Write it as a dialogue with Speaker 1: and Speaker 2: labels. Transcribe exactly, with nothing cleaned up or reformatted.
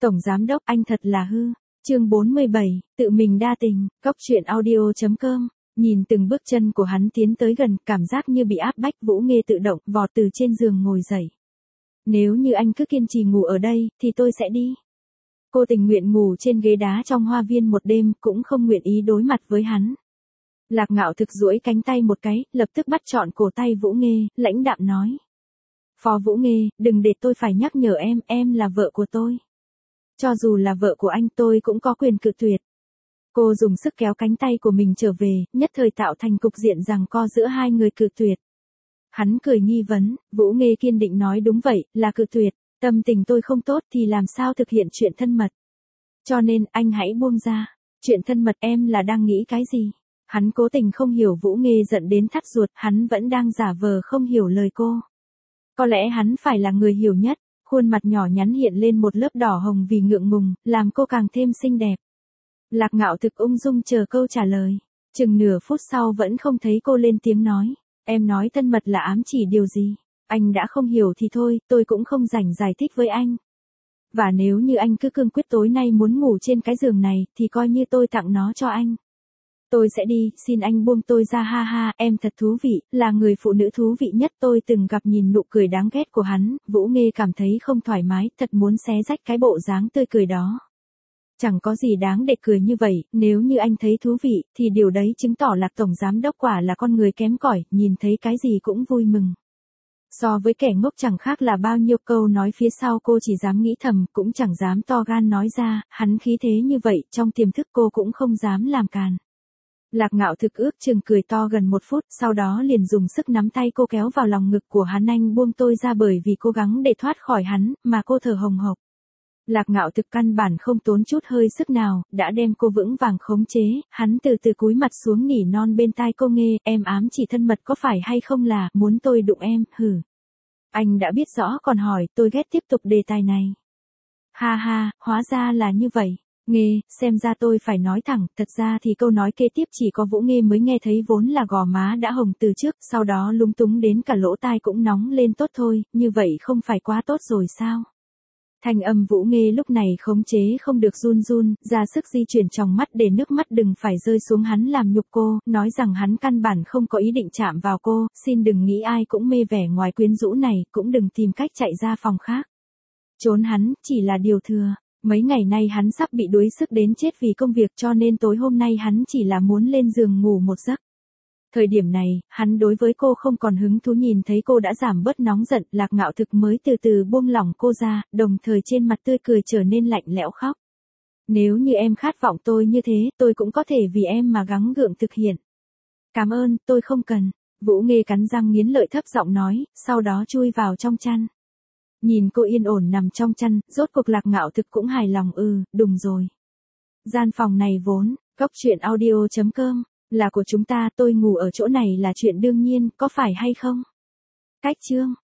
Speaker 1: Tổng giám đốc anh thật là hư. Chương bốn mươi bảy, tự mình đa tình, cốc truyện audio chấm com. Nhìn từng bước chân của hắn tiến tới gần, cảm giác như bị áp bách, Vũ Nghê tự động vọt từ trên giường ngồi dậy. Nếu như anh cứ kiên trì ngủ ở đây, thì tôi sẽ đi. Cô tình nguyện ngủ trên ghế đá trong hoa viên một đêm, cũng không nguyện ý đối mặt với hắn. Lạc Ngạo Thực duỗi cánh tay một cái, lập tức bắt trọn cổ tay Vũ Nghê, lãnh đạm nói. Phó Vũ Nghê, đừng để tôi phải nhắc nhở em, em là vợ của tôi. Cho dù là vợ của anh tôi cũng có quyền cự tuyệt. Cô dùng sức kéo cánh tay của mình trở về, nhất thời tạo thành cục diện giằng co giữa hai người cự tuyệt. Hắn cười nghi vấn, Vũ Nghê kiên định nói đúng vậy, là cự tuyệt, tâm tình tôi không tốt thì làm sao thực hiện chuyện thân mật. Cho nên anh hãy buông ra, chuyện thân mật em là đang nghĩ cái gì? Hắn cố tình không hiểu Vũ Nghê giận đến thắt ruột, hắn vẫn đang giả vờ không hiểu lời cô. Có lẽ hắn phải là người hiểu nhất, khuôn mặt nhỏ nhắn hiện lên một lớp đỏ hồng vì ngượng ngùng, làm cô càng thêm xinh đẹp. Lạc Ngạo Thực ung dung chờ câu trả lời. Chừng nửa phút sau vẫn không thấy cô lên tiếng nói. Em nói thân mật là ám chỉ điều gì? Anh đã không hiểu thì thôi, tôi cũng không rảnh giải thích với anh. Và nếu như anh cứ cương quyết tối nay muốn ngủ trên cái giường này, thì coi như tôi tặng nó cho anh. Tôi sẽ đi, xin anh buông tôi ra ha ha, em thật thú vị, là người phụ nữ thú vị nhất tôi từng gặp. Nhìn nụ cười đáng ghét của hắn, Vũ Nghê cảm thấy không thoải mái, thật muốn xé rách cái bộ dáng tươi cười đó. Chẳng có gì đáng để cười như vậy, nếu như anh thấy thú vị, thì điều đấy chứng tỏ Lạc Tổng Giám Đốc quả là con người kém cỏi, nhìn thấy cái gì cũng vui mừng. So với kẻ ngốc chẳng khác là bao nhiêu, câu nói phía sau cô chỉ dám nghĩ thầm, cũng chẳng dám to gan nói ra, hắn khí thế như vậy, trong tiềm thức cô cũng không dám làm càn. Lạc Ngạo Thực ước chừng cười to gần một phút, sau đó liền dùng sức nắm tay cô kéo vào lòng ngực của hắn. Anh buông tôi ra, bởi vì cố gắng để thoát khỏi hắn, mà cô thở hồng hộc. Lạc Ngạo Thực căn bản không tốn chút hơi sức nào, đã đem cô vững vàng khống chế, hắn từ từ cúi mặt xuống nỉ non bên tai cô nghe, em ám chỉ thân mật có phải hay không, là muốn tôi đụng em, hử. Anh đã biết rõ còn hỏi, tôi ghét tiếp tục đề tài này. Ha ha, hóa ra là như vậy. Nghê, xem ra tôi phải nói thẳng, thật ra thì câu nói kế tiếp chỉ có Vũ Nghê mới nghe thấy, vốn là gò má đã hồng từ trước, sau đó lúng túng đến cả lỗ tai cũng nóng lên. Tốt thôi, như vậy không phải quá tốt rồi sao? Thanh âm Vũ Nghê lúc này khống chế không được, run run, ra sức di chuyển tròng mắt để nước mắt đừng phải rơi xuống. Hắn làm nhục cô, nói rằng hắn căn bản không có ý định chạm vào cô, xin đừng nghĩ ai cũng mê vẻ ngoài quyến rũ này, cũng đừng tìm cách chạy ra phòng khác. Trốn hắn, chỉ là điều thừa. Mấy ngày nay hắn sắp bị đuối sức đến chết vì công việc, cho nên tối hôm nay hắn chỉ là muốn lên giường ngủ một giấc. Thời điểm này, hắn đối với cô không còn hứng thú. Nhìn thấy cô đã giảm bớt nóng giận, Lạc Ngạo Thực mới từ từ buông lỏng cô ra, đồng thời trên mặt tươi cười trở nên lạnh lẽo khóc. Nếu như em khát vọng tôi như thế, tôi cũng có thể vì em mà gắng gượng thực hiện. Cảm ơn, tôi không cần. Vũ Nghê cắn răng nghiến lợi thấp giọng nói, sau đó chui vào trong chăn. Nhìn cô yên ổn nằm trong chăn, rốt cuộc Lạc Ngạo Thực cũng hài lòng. Ừ, đúng rồi. Gian phòng này vốn, cốc truyện audio chấm com, là của chúng ta, tôi ngủ ở chỗ này là chuyện đương nhiên, có phải hay không? Cách chương